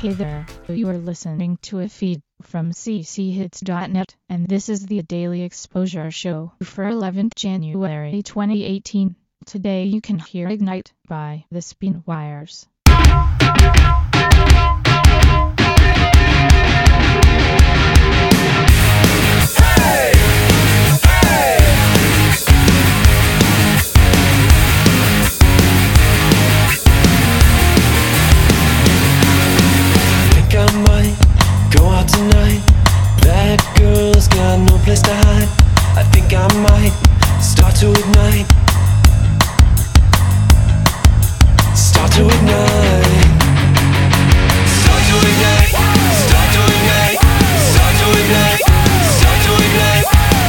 Hey there, you are listening to a feed from cchits.net, and this is the Daily Exposure Show for 11th January 2018. Today you can hear Ignite by The Spinwires. Tonight, that girl's got no place to hide. I think I might start to ignite. Start to ignite. Start to ignite. Start to ignite. Start to ignite. Start to ignite.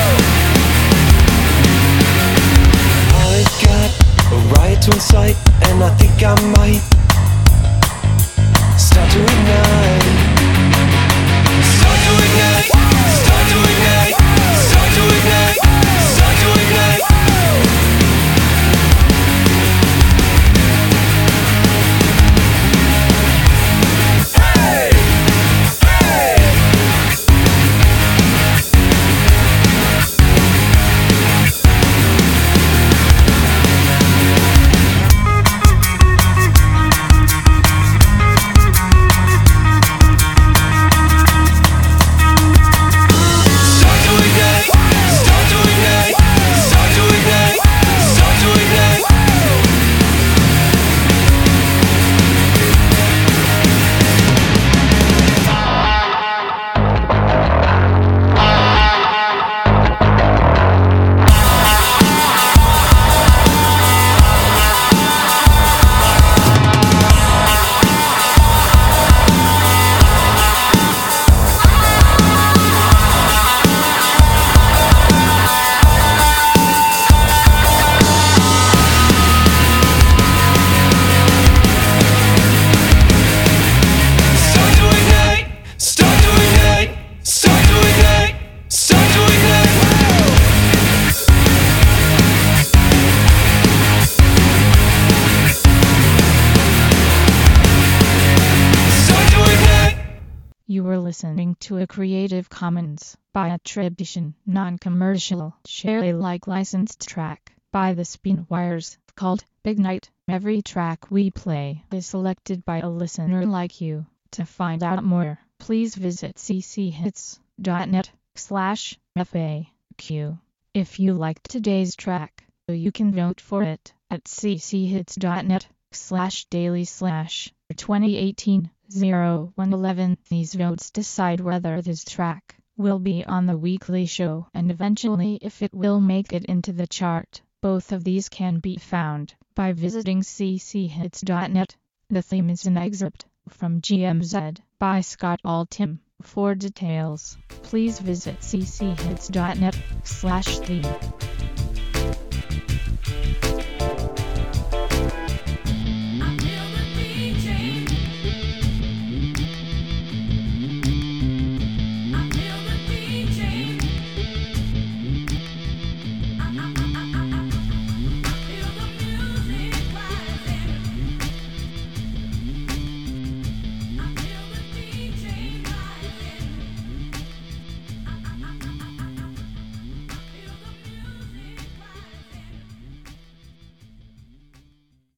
I got a riot to incite, and I think I might start to ignite. Start to ignite, start to ignite, start to ignite, start to ignite. Hey! Hey! You were listening to a Creative Commons by attribution, non-commercial, share Alike licensed track by The Spinwires called Ignite. Every track we play is selected by a listener like you. To find out more, please visit cchits.net/FAQ. If you liked today's track, you can vote for it at cchits.net/daily/2018-0111. These votes decide whether this track will be on the weekly show and eventually if it will make it into the chart. Both of these can be found by visiting cchits.net. The theme is an excerpt from GMZ by Scott Altham. For details, please visit cchits.net/theme.